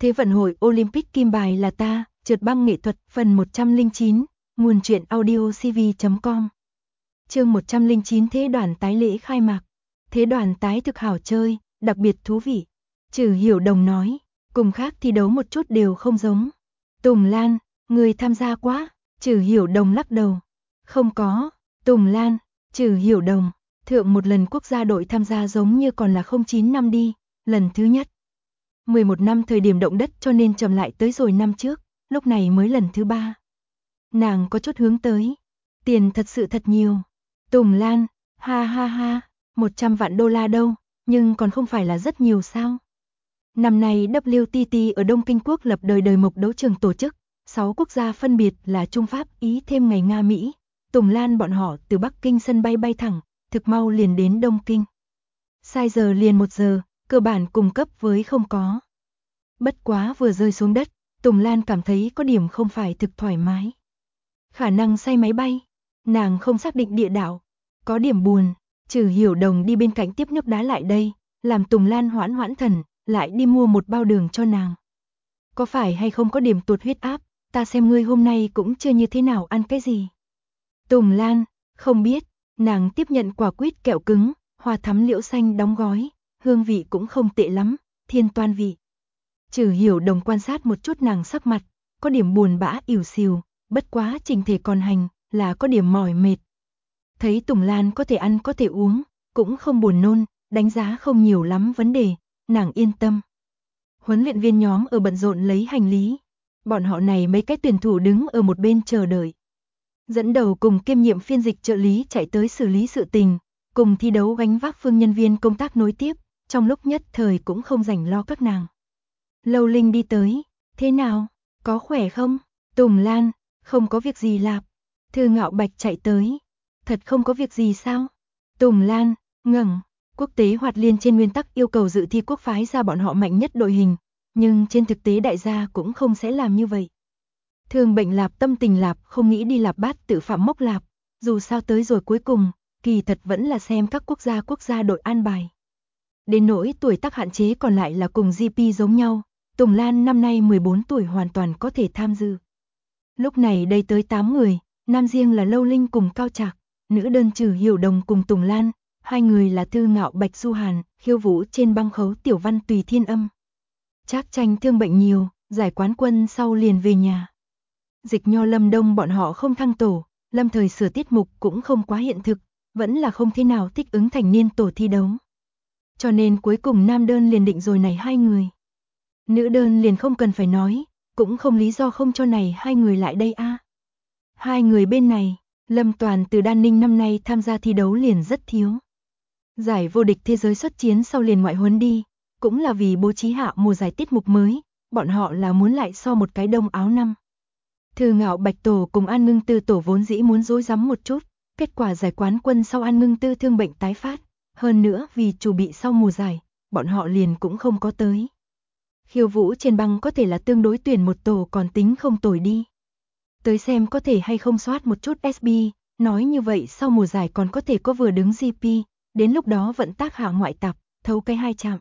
Thế vận hội Olympic kim bài là ta, trượt băng nghệ thuật phần 109, nguồn truyện audiocv.com. Chương 109 Thế đoàn tái lễ khai mạc. Thế đoàn tái thực hảo chơi, đặc biệt thú vị. Trừ Hiểu Đồng nói, cùng khác thi đấu một chút đều không giống. Tùng Lan, người tham gia quá. Trừ Hiểu Đồng lắc đầu. Không có. Tùng Lan, Trừ Hiểu Đồng, thượng một lần quốc gia đội tham gia giống như còn là 09 năm đi, lần thứ nhất. 11 năm thời điểm động đất cho nên chậm lại tới rồi năm trước, lúc này mới lần thứ 3. Nàng có chút hướng tới. Tiền thật sự thật nhiều. Tùng Lan, ha ha ha, 100 vạn đô la đâu, nhưng còn không phải là rất nhiều sao. Năm nay WTT ở Đông Kinh Quốc lập đời mộc đấu trường tổ chức, 6 quốc gia phân biệt là Trung Pháp, Ý thêm ngày Nga Mỹ. Tùng Lan bọn họ từ Bắc Kinh sân bay bay thẳng, thực mau liền đến Đông Kinh. Sai giờ liền 1 giờ, cơ bản cùng cấp với không có. Bất quá vừa rơi xuống đất, Tùng Lan cảm thấy có điểm không phải thực thoải mái. Khả năng say máy bay, nàng không xác định địa đạo, có điểm buồn. Trừ Hiểu Đồng đi bên cạnh tiếp nước đá lại đây, làm Tùng Lan hoãn thần, lại đi mua một bao đường cho nàng. Có phải hay không có điểm tụt huyết áp, ta xem ngươi hôm nay cũng chưa như thế nào ăn cái gì. Tùng Lan, không biết, nàng tiếp nhận quả quýt kẹo cứng, hoa thắm liễu xanh đóng gói, hương vị cũng không tệ lắm, thiên toan vị. Trừ Hiểu Đồng quan sát một chút nàng sắc mặt, có điểm buồn bã ỉu xìu, bất quá trình thể còn hành, là có điểm mỏi mệt. Thấy Tùng Lan có thể ăn có thể uống, cũng không buồn nôn, đánh giá không nhiều lắm vấn đề, nàng yên tâm. Huấn luyện viên nhóm ở bận rộn lấy hành lý, bọn họ này mấy cái tuyển thủ đứng ở một bên chờ đợi. Dẫn đầu cùng kiêm nhiệm phiên dịch trợ lý chạy tới xử lý sự tình, cùng thi đấu gánh vác phương nhân viên công tác nối tiếp, trong lúc nhất thời cũng không rảnh lo các nàng. Lâu Linh đi tới, thế nào, có khỏe không? Tùng Lan, không có việc gì lạp. Thư Ngạo Bạch chạy tới, thật không có việc gì sao? Tùng Lan, ngẩng, quốc tế hoạt liên trên nguyên tắc yêu cầu dự thi quốc phái ra bọn họ mạnh nhất đội hình, nhưng trên thực tế đại gia cũng không sẽ làm như vậy. Thương bệnh lạp tâm tình lạp không nghĩ đi lạp bát tự phạm mốc lạp, dù sao tới rồi cuối cùng, kỳ thật vẫn là xem các quốc gia đội an bài. Đến nỗi tuổi tác hạn chế còn lại là cùng GP giống nhau, Tùng Lan năm nay 14 tuổi hoàn toàn có thể tham dự. Lúc này đây tới 8 người, nam riêng là Lâu Linh cùng Cao Trạc, nữ đơn Trừ Hiểu Đồng cùng Tùng Lan, hai người là Thư Ngạo Bạch Du Hàn, khiêu vũ trên băng khấu Tiểu Văn Tùy Thiên Âm. Trác Tranh thương bệnh nhiều, giải quán quân sau liền về nhà. Dịch Nho Lâm Đông bọn họ không thăng tổ, lâm thời sửa tiết mục cũng không quá hiện thực, vẫn là không thế nào thích ứng thành niên tổ thi đấu. Cho nên cuối cùng nam đơn liền định rồi này hai người. Nữ đơn liền không cần phải nói, cũng không lý do không cho này hai người lại đây a. Hai người bên này, Lâm Toàn từ Đan Ninh năm nay tham gia thi đấu liền rất thiếu. Giải vô địch thế giới xuất chiến sau liền ngoại huấn đi, cũng là vì bố trí hạ mùa giải tiết mục mới, bọn họ là muốn lại so một cái đông áo năm. Thư Ngạo Bạch tổ cùng An Ngưng Tư tổ vốn dĩ muốn rối rắm một chút, kết quả giải quán quân sau An Ngưng Tư thương bệnh tái phát, hơn nữa vì chuẩn bị sau mùa giải, bọn họ liền cũng không có tới. Khiêu vũ trên băng có thể là tương đối tuyển một tổ còn tính không tồi đi. Tới xem có thể hay không soát một chút SB, nói như vậy sau mùa giải còn có thể có vừa đứng GP, đến lúc đó vận tác hạ ngoại tạp, thấu cái 2 chạm.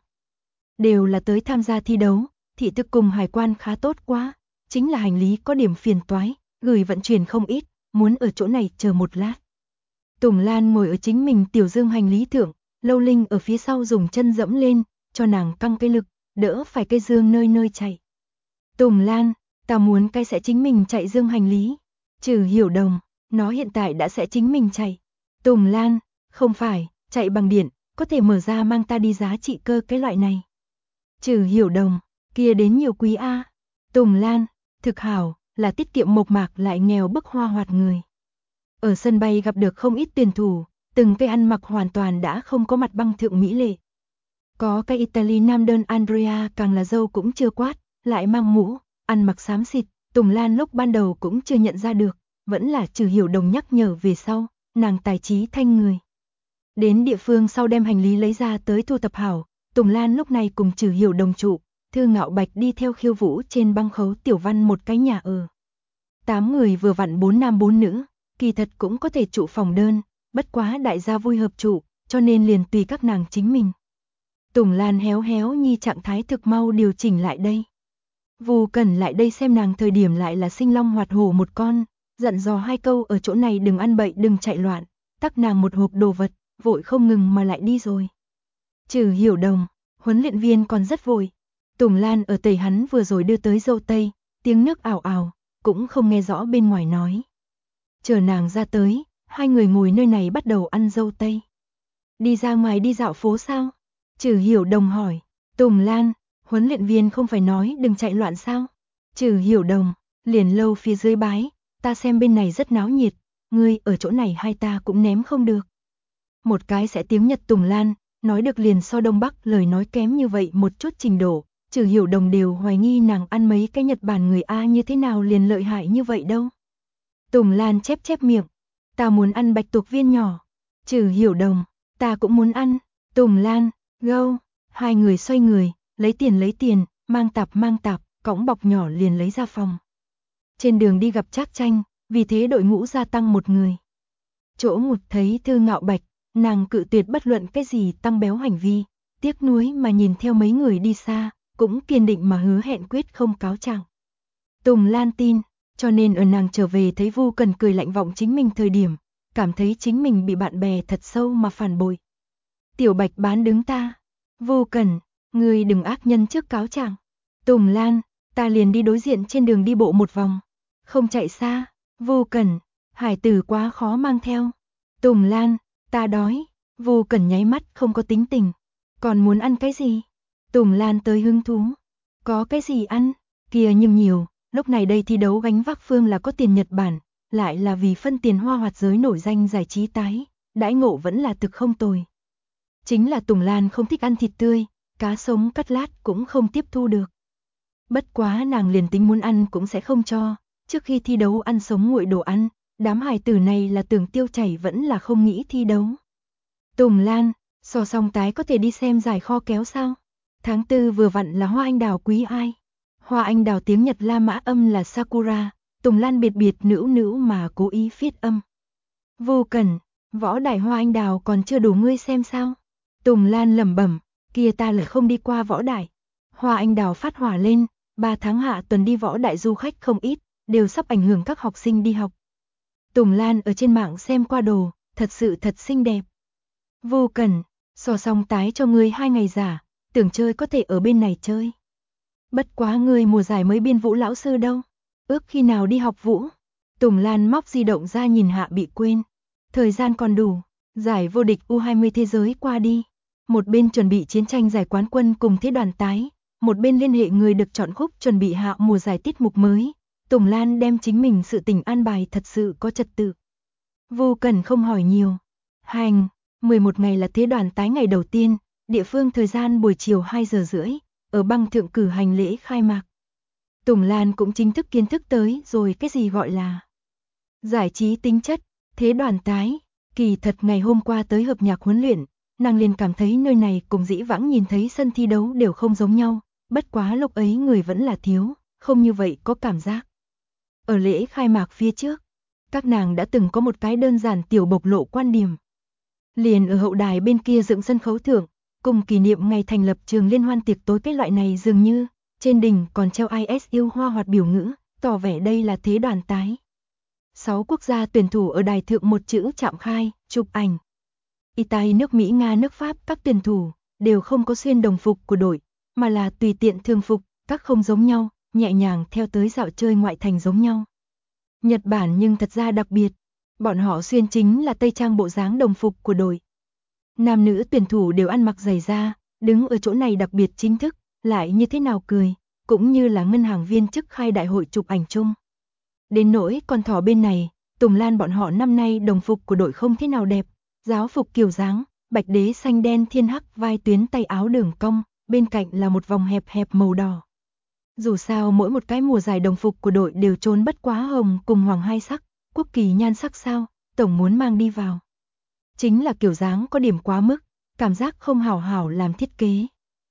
Đều là tới tham gia thi đấu, thị thực cùng hải quan khá tốt quá, chính là hành lý có điểm phiền toái, gửi vận chuyển không ít, muốn ở chỗ này chờ một lát. Tùng Lan ngồi ở chính mình tiểu dương hành lý thượng, Lâu Linh ở phía sau dùng chân dẫm lên, cho nàng căng cái lực, đỡ phải cây dương nơi nơi chạy. Tùng Lan, ta muốn cái sẽ chính mình chạy dương hành lý. Trừ Hiểu Đồng, nó hiện tại đã sẽ chính mình chạy. Tùng Lan, không phải, chạy bằng điện, có thể mở ra mang ta đi giá trị cơ cái loại này. Trừ Hiểu Đồng, kia đến nhiều quý a. Tùng Lan, thực hảo, là tiết kiệm mộc mạc lại nghèo bức hoa hoạt người. Ở sân bay gặp được không ít tuyển thủ, từng cái ăn mặc hoàn toàn đã không có mặt băng thượng mỹ lệ. Có cái Italy nam đơn Andrea càng là dâu cũng chưa quát, lại mang mũ, ăn mặc xám xịt, Tùng Lan lúc ban đầu cũng chưa nhận ra được, vẫn là Trừ Hiểu Đồng nhắc nhở về sau, nàng tài trí thanh người. Đến địa phương sau đem hành lý lấy ra tới thu tập hảo, Tùng Lan lúc này cùng Trừ Hiểu Đồng trụ, Thư Ngạo Bạch đi theo khiêu vũ trên băng khấu Tiểu Văn một cái nhà ở. 8 người vừa vặn 4 nam 4 nữ, kỳ thật cũng có thể trụ phòng đơn, bất quá đại gia vui hợp trụ, cho nên liền tùy các nàng chính mình. Tùng Lan héo héo nhi trạng thái thực mau điều chỉnh lại đây. Vu Cẩn lại đây xem nàng thời điểm lại là sinh long hoạt hổ một con, dặn dò 2 câu ở chỗ này đừng ăn bậy đừng chạy loạn, tắc nàng một hộp đồ vật, vội không ngừng mà lại đi rồi. Trừ Hiểu Đồng, huấn luyện viên còn rất vội. Tùng Lan ở tẩy hắn vừa rồi đưa tới dâu tây, tiếng nước ào ào, cũng không nghe rõ bên ngoài nói. Chờ nàng ra tới, 2 người ngồi nơi này bắt đầu ăn dâu tây. Đi ra ngoài đi dạo phố sao? Trừ Hiểu Đồng hỏi. Tùng Lan, huấn luyện viên không phải nói đừng chạy loạn sao? Trừ Hiểu Đồng, liền lâu phía dưới bái, ta xem bên này rất náo nhiệt, ngươi ở chỗ này hai ta cũng ném không được. Một cái sẽ tiếng Nhật Tùng Lan, nói được liền so Đông Bắc lời nói kém như vậy một chút trình độ, Trừ Hiểu Đồng đều hoài nghi nàng ăn mấy cái Nhật Bản người A như thế nào liền lợi hại như vậy đâu. Tùng Lan chép chép miệng, ta muốn ăn bạch tuộc viên nhỏ. Trừ Hiểu Đồng, ta cũng muốn ăn. Tùng Lan, gâu, 2 người xoay người, lấy tiền, mang tạp, cõng bọc nhỏ liền lấy ra phòng. Trên đường đi gặp Trác Tranh, vì thế đội ngũ gia tăng 1 người. Chỗ Ngụt thấy Thư Ngạo Bạch, nàng cự tuyệt bất luận cái gì tăng béo hành vi, tiếc nuối mà nhìn theo mấy người đi xa, cũng kiên định mà hứa hẹn quyết không cáo trạng. Tùng Lan tin, cho nên ở nàng trở về thấy Vu Cần cười lạnh vọng chính mình thời điểm, cảm thấy chính mình bị bạn bè thật sâu mà phản bội. Tiểu Bạch bán đứng ta. Vu Cần, ngươi đừng ác nhân trước cáo trạng. Tùng Lan, ta liền đi đối diện trên đường đi bộ một vòng. Không chạy xa. Vu Cần, hải tử quá khó mang theo. Tùng Lan, ta đói. Vu Cần nháy mắt không có tính tình. Còn muốn ăn cái gì? Tùng Lan tới hứng thú. Có cái gì ăn? Kia nhưng nhiều, lúc này đây thi đấu gánh vác phương là có tiền Nhật Bản, lại là vì phân tiền hoa hoạt giới nổi danh giải trí tái, đãi ngộ vẫn là thực không tồi. Chính là Tùng Lan không thích ăn thịt tươi, cá sống cắt lát cũng không tiếp thu được. Bất quá nàng liền tính muốn ăn cũng sẽ không cho, trước khi thi đấu ăn sống nguội đồ ăn, đám hài tử này là tưởng tiêu chảy vẫn là không nghĩ thi đấu. Tùng Lan, so song tái có thể đi xem giải kho kéo sao? Tháng 4 vừa vặn là hoa anh đào quý ai? Hoa anh đào tiếng Nhật La Mã âm là Sakura, Tùng Lan biệt biệt nữ mà cố ý phiết âm. Vô Cần, võ đại hoa anh đào còn chưa đủ ngươi xem sao? Tùng Lan lẩm bẩm, kia ta lại không đi qua võ đại. Hoa anh đào phát hỏa lên, 3 tháng hạ tuần đi võ đại du khách không ít, đều sắp ảnh hưởng các học sinh đi học. Tùng Lan ở trên mạng xem qua đồ, thật sự thật xinh đẹp. Vô Cần, so song tái cho ngươi 2 ngày giả, tưởng chơi có thể ở bên này chơi. Bất quá ngươi mùa giải mới biên vũ lão sư đâu, ước khi nào đi học vũ. Tùng Lan móc di động ra nhìn hạ bị quên. Thời gian còn đủ, giải vô địch U20 thế giới qua đi. Một bên chuẩn bị chiến tranh giải quán quân cùng thế đoàn tái, một bên liên hệ người được chọn khúc chuẩn bị hạ mùa giải tiết mục mới. Tùng Lan đem chính mình sự tình an bài thật sự có trật tự. Vô Cần không hỏi nhiều. Hành, 11 ngày là thế đoàn tái ngày đầu tiên, địa phương thời gian buổi chiều 2 giờ rưỡi, ở băng thượng cử hành lễ khai mạc. Tùng Lan cũng chính thức kiến thức tới rồi cái gì gọi là giải trí tính chất, thế đoàn tái. Kỳ thật ngày hôm qua tới hợp nhạc huấn luyện, nàng liền cảm thấy nơi này cùng dĩ vãng nhìn thấy sân thi đấu đều không giống nhau, bất quá lúc ấy người vẫn là thiếu, không như vậy có cảm giác. Ở lễ khai mạc phía trước, các nàng đã từng có một cái đơn giản tiểu bộc lộ quan điểm. Liền ở hậu đài bên kia dựng sân khấu thượng, cùng kỷ niệm ngày thành lập trường liên hoan tiệc tối cái loại này dường như, trên đỉnh còn treo IS yêu hoa hoạt biểu ngữ, tỏ vẻ đây là thế đoàn tái. 6 quốc gia tuyển thủ ở đài thượng một chữ chạm khai, chụp ảnh. Italy, nước Mỹ, Nga, nước Pháp, các tuyển thủ đều không có xuyên đồng phục của đội, mà là tùy tiện thường phục, các không giống nhau, nhẹ nhàng theo tới dạo chơi ngoại thành giống nhau. Nhật Bản nhưng thật ra đặc biệt, bọn họ xuyên chính là tây trang bộ dáng đồng phục của đội. Nam nữ tuyển thủ đều ăn mặc giày da, đứng ở chỗ này đặc biệt chính thức, lại như thế nào cười, cũng như là ngân hàng viên chức khai đại hội chụp ảnh chung. Đến nỗi con thỏ bên này, Tùng Lan bọn họ năm nay đồng phục của đội không thế nào đẹp, giáo phục kiểu dáng, bạch đế xanh đen thiên hắc vai tuyến tay áo đường cong, bên cạnh là một vòng hẹp hẹp màu đỏ. Dù sao mỗi một cái mùa giải đồng phục của đội đều trốn bất quá hồng cùng hoàng hai sắc, quốc kỳ nhan sắc sao, tổng muốn mang đi vào. Chính là kiểu dáng có điểm quá mức, cảm giác không hảo hảo làm thiết kế.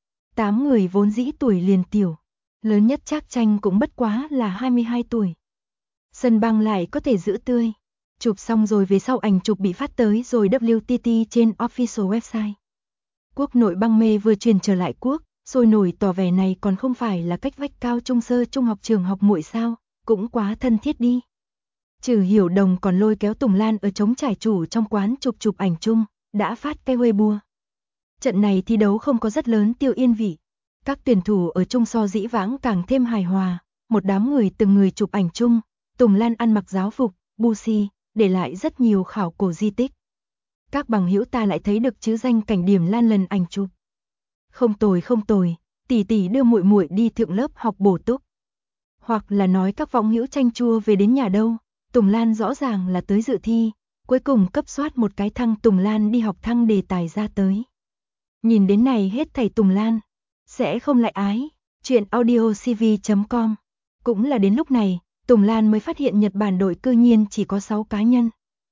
8 người vốn dĩ tuổi liền tiểu, lớn nhất Trác Tranh cũng bất quá là 22 tuổi. Sân băng lại có thể giữ tươi. Chụp xong rồi về sau ảnh chụp bị phát tới rồi WTT trên official website. Quốc nội băng mê vừa truyền trở lại quốc, sôi nổi tỏ vẻ này còn không phải là cách vách cao trung sơ trung học trường học muội sao, cũng quá thân thiết đi. Trừ Hiểu Đồng còn lôi kéo Tùng Lan ở trống trải chủ trong quán chụp ảnh chung, đã phát cái Weibo. Trận này thi đấu không có rất lớn tiêu yên vị. Các tuyển thủ ở chung so dĩ vãng càng thêm hài hòa, một đám người từng người chụp ảnh chung, Tùng Lan ăn mặc giáo phục, busi, để lại rất nhiều khảo cổ di tích. Các bằng hữu ta lại thấy được chữ danh cảnh điểm Lan lần ảnh chụp. Không tồi, tỷ tỷ đưa muội muội đi thượng lớp học bổ túc. Hoặc là nói các võng hữu chanh chua về đến nhà đâu, Tùng Lan rõ ràng là tới dự thi, cuối cùng cấp soát một cái thăng Tùng Lan đi học thăng đề tài ra tới. Nhìn đến này hết thảy Tùng Lan, sẽ không lại ái, chuyện audiocv.com. Cũng là đến lúc này, Tùng Lan mới phát hiện Nhật Bản đội cư nhiên chỉ có 6 cá nhân.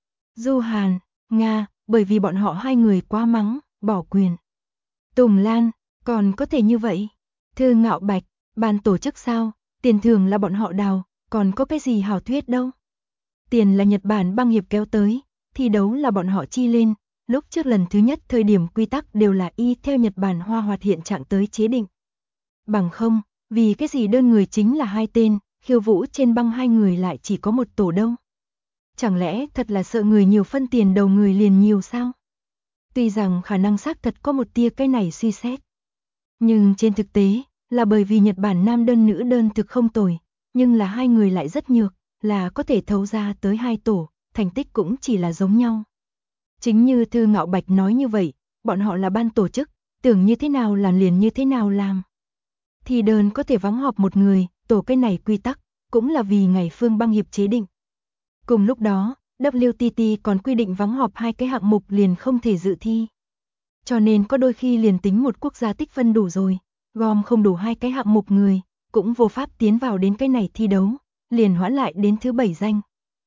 Du Hàn, Nga, bởi vì bọn họ hai người quá mắng, bỏ quyền. Tùng Lan, còn có thể như vậy? Thư Ngạo Bạch, ban tổ chức sao? Tiền thưởng là bọn họ đào, còn có cái gì hảo thuyết đâu. Tiền là Nhật Bản băng hiệp kéo tới, thi đấu là bọn họ chi lên. Lúc trước lần thứ nhất thời điểm quy tắc đều là y theo Nhật Bản hoa hoạt hiện trạng tới chế định. Bằng không, vì cái gì đơn người chính là 2 tên, khiêu vũ trên băng 2 người lại chỉ có 1 tổ đâu. Chẳng lẽ thật là sợ người nhiều phân tiền đầu người liền nhiều sao? Tuy rằng khả năng xác thật có một tia cái này suy xét. Nhưng trên thực tế, là bởi vì Nhật Bản nam đơn nữ đơn thực không tồi, nhưng là 2 người lại rất nhược, là có thể thấu ra tới 2 tổ, thành tích cũng chỉ là giống nhau. Chính như Thư Ngạo Bạch nói như vậy, bọn họ là ban tổ chức, tưởng như thế nào làm liền như thế nào làm. Thì đơn có thể vắng họp một người, tổ cái này quy tắc, cũng là vì ngày phương băng hiệp chế định. Cùng lúc đó, WTT còn quy định vắng họp 2 cái hạng mục liền không thể dự thi. Cho nên có đôi khi liền tính một quốc gia tích phân đủ rồi, gom không đủ 2 cái hạng mục người, cũng vô pháp tiến vào đến cái này thi đấu, liền hoãn lại đến thứ 7 danh.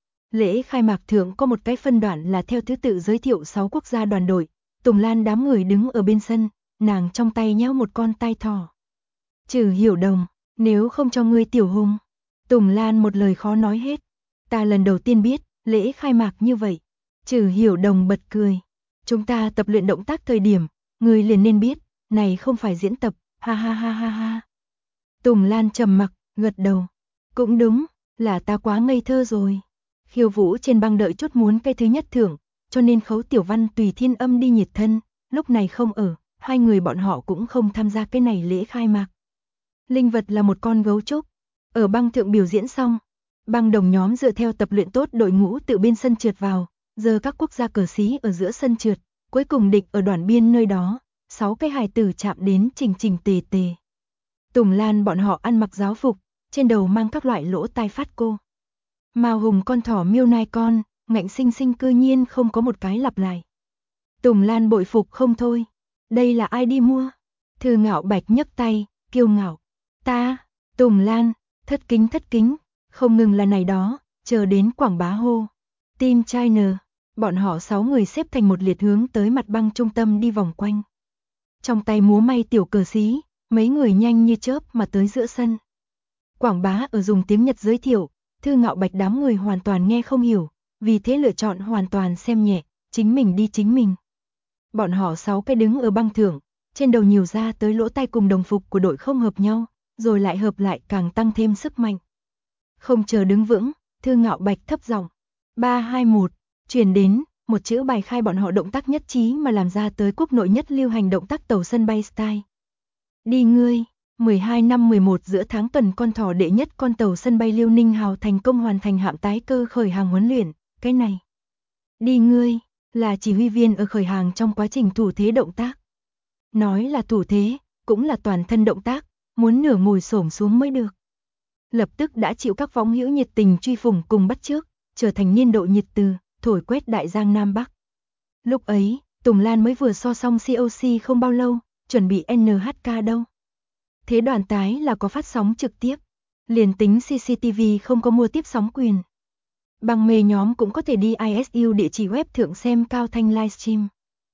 Lễ khai mạc thượng có một cái phân đoạn là theo thứ tự giới thiệu 6 quốc gia đoàn đội, Tùng Lan đám người đứng ở bên sân, nàng trong tay nhéo một con tai thỏ. Trừ Hiểu Đồng, nếu không cho ngươi tiểu hung. Tùng Lan một lời khó nói hết. Ta lần đầu tiên biết, lễ khai mạc như vậy. Trừ Hiểu Đồng bật cười. Chúng ta tập luyện động tác thời điểm, ngươi liền nên biết, này không phải diễn tập, ha ha ha ha ha. Tùng Lan trầm mặc, gật đầu. Cũng đúng, là ta quá ngây thơ rồi. Khiêu vũ trên băng đợi chốt muốn cái thứ nhất thưởng, cho nên Khấu Tiểu Văn tùy Thiên Âm đi nhiệt thân, lúc này không ở, 2 người bọn họ cũng không tham gia cái này lễ khai mạc. Linh vật là một con gấu trúc, ở băng thượng biểu diễn xong, băng đồng nhóm dựa theo tập luyện tốt đội ngũ tự bên sân trượt vào, giờ các quốc gia cờ xí ở giữa sân trượt, cuối cùng địch ở đoạn biên nơi đó, 6 cái hài tử chạm đến chỉnh chỉnh tề tề. Tùng Lan bọn họ ăn mặc giáo phục, trên đầu mang các loại lỗ tai phát cô. Mao hùng con thỏ miêu nai con, ngạnh sinh sinh cư nhiên không có một cái lặp lại. Tùng Lan bội phục không thôi. Đây là ai đi mua? Thư Ngạo Bạch nhấc tay, kiêu ngạo. Ta, Tùng Lan, thất kính, không ngừng là này đó, chờ đến quảng bá hô. Team China, bọn họ 6 người xếp thành một liệt hướng tới mặt băng trung tâm đi vòng quanh. Trong tay múa may tiểu cờ xí, mấy người nhanh như chớp mà tới giữa sân. Quảng bá ở dùng tiếng Nhật giới thiệu, Thư Ngạo Bạch đám người hoàn toàn nghe không hiểu, vì thế lựa chọn hoàn toàn xem nhẹ, chính mình đi chính mình. Bọn họ 6 cái đứng ở băng thượng, trên đầu nhiều ra tới lỗ tai cùng đồng phục của đội không hợp nhau, rồi lại hợp lại càng tăng thêm sức mạnh. Không chờ đứng vững, Thư Ngạo Bạch thấp giọng, 3, 2, 1, truyền đến, một chữ bài khai bọn họ động tác nhất trí mà làm ra tới quốc nội nhất lưu hành động tác tàu sân bay style. Đi ngươi, 12 năm 11 giữa tháng tuần con thỏ đệ nhất con tàu sân bay Liêu Ninh Hào thành công hoàn thành hạm tái cơ khởi hàng huấn luyện, cái này. Đi ngươi, là chỉ huy viên ở khởi hàng trong quá trình thủ thế động tác. Nói là thủ thế, cũng là toàn thân động tác, muốn nửa ngồi xổm xuống mới được. Lập tức đã chịu các võng hữu nhiệt tình truy phủng cùng bắt chước, trở thành niên độ nhiệt từ, thổi quét đại giang Nam Bắc. Lúc ấy, Tùng Lan mới vừa so xong COC không bao lâu, chuẩn bị NHK đâu. Thế đoàn tái là có phát sóng trực tiếp, liền tính CCTV không có mua tiếp sóng quyền. Bằng mê nhóm cũng có thể đi ISU địa chỉ web thượng xem cao thanh livestream.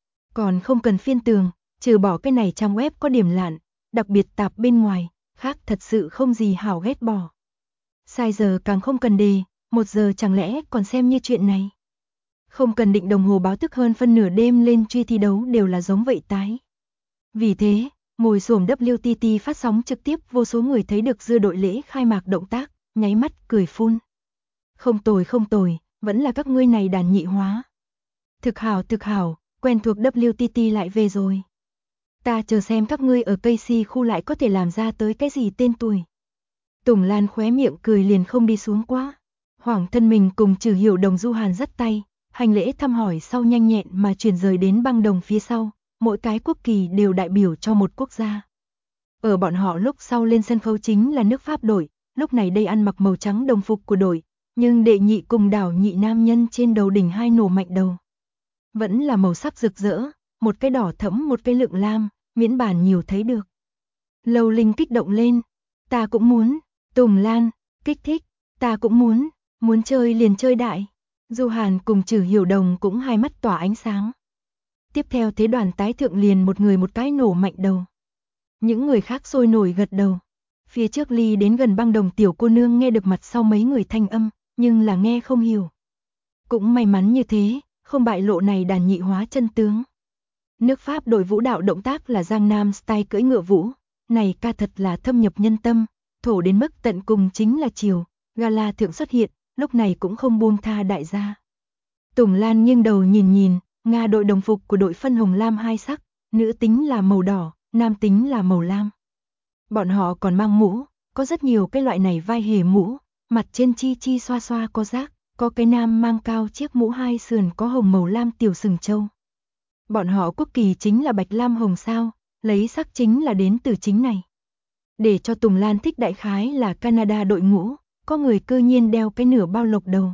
Còn không cần phiên tường, trừ bỏ cái này trang web có điểm lạn, đặc biệt tạp bên ngoài, khác thật sự không gì hảo ghét bỏ. Sai giờ càng không cần đề, 1 giờ chẳng lẽ còn xem như chuyện này. Không cần định đồng hồ báo thức hơn phân nửa đêm lên truy thi đấu đều là giống vậy tái. Vì thế, Ngồi xổm WTT phát sóng trực tiếp, vô số người thấy được dư đội lễ khai mạc động tác, nháy mắt cười phun. Không tồi, vẫn là các ngươi này đàn nhị hóa. Thực hảo, quen thuộc WTT lại về rồi. Ta chờ xem các ngươi ở KC khu lại có thể làm ra tới cái gì tên tuổi. Tùng Lan khóe miệng cười liền không đi xuống quá. Hoảng thân mình cùng Trừ Hiểu Đồng Du Hàn dắt tay, hành lễ thăm hỏi sau nhanh nhẹn mà chuyển rời đến băng đồng phía sau, mỗi cái quốc kỳ đều đại biểu cho một quốc gia. Ở bọn họ lúc sau lên sân khấu chính là nước Pháp đội, lúc này đây ăn mặc màu trắng đồng phục của đội, nhưng đệ nhị cùng đảo nhị nam nhân trên đầu đỉnh hai nổ mạnh đầu. Vẫn là màu sắc rực rỡ, một cái đỏ thẫm một cái lượng lam, miễn bản nhiều thấy được. Lâu Linh kích động lên, ta cũng muốn. Tùng Lan, kích thích, ta cũng muốn chơi liền chơi đại. Du Hàn cùng Trừ Hiểu Đồng cũng hai mắt tỏa ánh sáng. Tiếp theo thế đoàn tái thượng liền một người một cái nổ mạnh đầu. Những người khác sôi nổi gật đầu. Phía trước ly đến gần băng đồng tiểu cô nương nghe được mặt sau mấy người thanh âm, nhưng là nghe không hiểu. Cũng may mắn như thế, không bại lộ này đàn nhị hóa chân tướng. Nước Pháp đội vũ đạo động tác là Giang Nam style cưỡi ngựa vũ, này ca thật là thâm nhập nhân tâm, thổ đến mức tận cùng chính là chiều, gala thượng xuất hiện, lúc này cũng không buông tha đại gia. Tùng Lan nghiêng đầu nhìn, Nga đội đồng phục của đội phân hồng lam hai sắc, nữ tính là màu đỏ, nam tính là màu lam. Bọn họ còn mang mũ, có rất nhiều cái loại này vai hề mũ, mặt trên chi xoa xoa có rác, có cái nam mang cao chiếc mũ hai sườn có hồng màu lam tiểu sừng châu. Bọn họ quốc kỳ chính là bạch lam hồng sao, lấy sắc chính là đến từ chính này. Để cho Tùng Lan thích đại khái là Canada đội ngũ, có người cơ nhiên đeo cái nửa bao lộc đầu.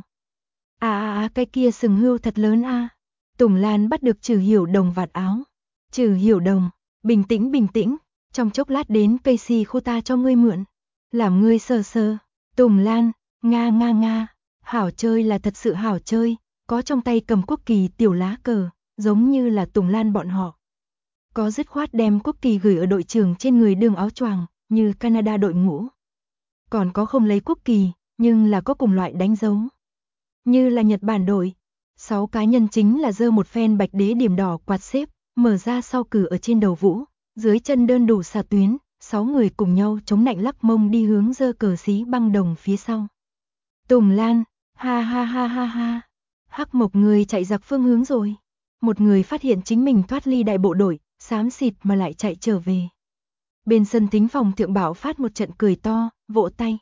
Cái kia sừng hươu thật lớn a. Tùng Lan bắt được Trừ Hiểu Đồng vạt áo. Trừ Hiểu Đồng, bình tĩnh, trong chốc lát đến cây xì khô ta cho ngươi mượn. Làm ngươi sờ. Tùng Lan, nga, hảo chơi là thật sự hảo chơi, có trong tay cầm quốc kỳ tiểu lá cờ, giống như là Tùng Lan bọn họ. Có dứt khoát đem quốc kỳ gửi ở đội trưởng trên người đường áo choàng, như Canada đội ngũ. Còn có không lấy quốc kỳ, nhưng là có cùng loại đánh dấu. Như là Nhật Bản đội, 6 cá nhân chính là giơ một phen bạch đế điểm đỏ quạt xếp, mở ra sau cử ở trên đầu vũ, dưới chân đơn đủ xà tuyến, 6 người cùng nhau chống nạnh lắc mông đi hướng giơ cờ xí băng đồng phía sau. Tùng Lan, ha. Hắc Mộc người chạy giặc phương hướng rồi. Một người phát hiện chính mình thoát ly đại bộ đội, xám xịt mà lại chạy trở về. Bên sân thính phòng thượng bảo phát một trận cười to, vỗ tay.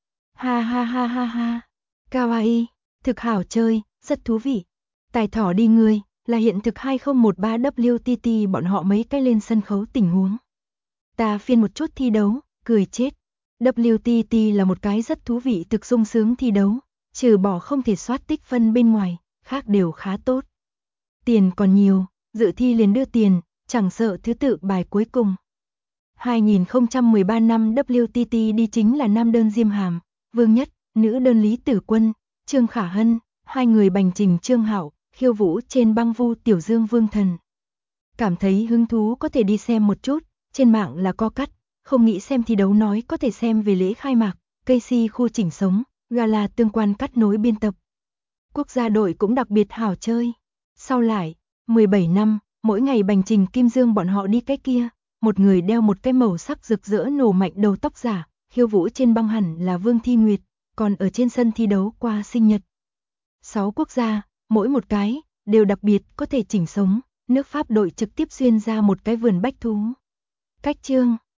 Ha. Kawaii, thực hảo chơi, rất thú vị. Tài thỏ đi ngươi, là hiện thực 2013 WTT bọn họ mấy cái lên sân khấu tình huống. Ta phiên một chút thi đấu, cười chết. WTT là một cái rất thú vị thực sung sướng thi đấu, trừ bỏ không thể soát tích phân bên ngoài, khác đều khá tốt. Tiền còn nhiều, dự thi liền đưa tiền, chẳng sợ thứ tự bài cuối cùng. 2013 năm WTT đi chính là nam đơn Diêm Hàm, Vương Nhất, nữ đơn Lý Tử Quân, Trương Khả Hân, hai người bành trình Trương Hạo, khiêu vũ trên băng vu Tiểu Dương Vương Thần. Cảm thấy hứng thú có thể đi xem một chút, trên mạng là co cắt, không nghĩ xem thi đấu nói có thể xem về lễ khai mạc, KC khu chỉnh sống, gala tương quan cắt nối biên tập. Quốc gia đội cũng đặc biệt hảo chơi. Sau lại, 17 năm, mỗi ngày bành trình Kim Dương bọn họ đi cái kia, một người đeo một cái màu sắc rực rỡ nổ mạnh đầu tóc giả, khiêu vũ trên băng hẳn là Vương Thi Nguyệt, còn ở trên sân thi đấu qua sinh nhật. 6 quốc gia, mỗi một cái, đều đặc biệt có thể chỉnh sống, nước Pháp đội trực tiếp xuyên ra một cái vườn bách thú. Cách chương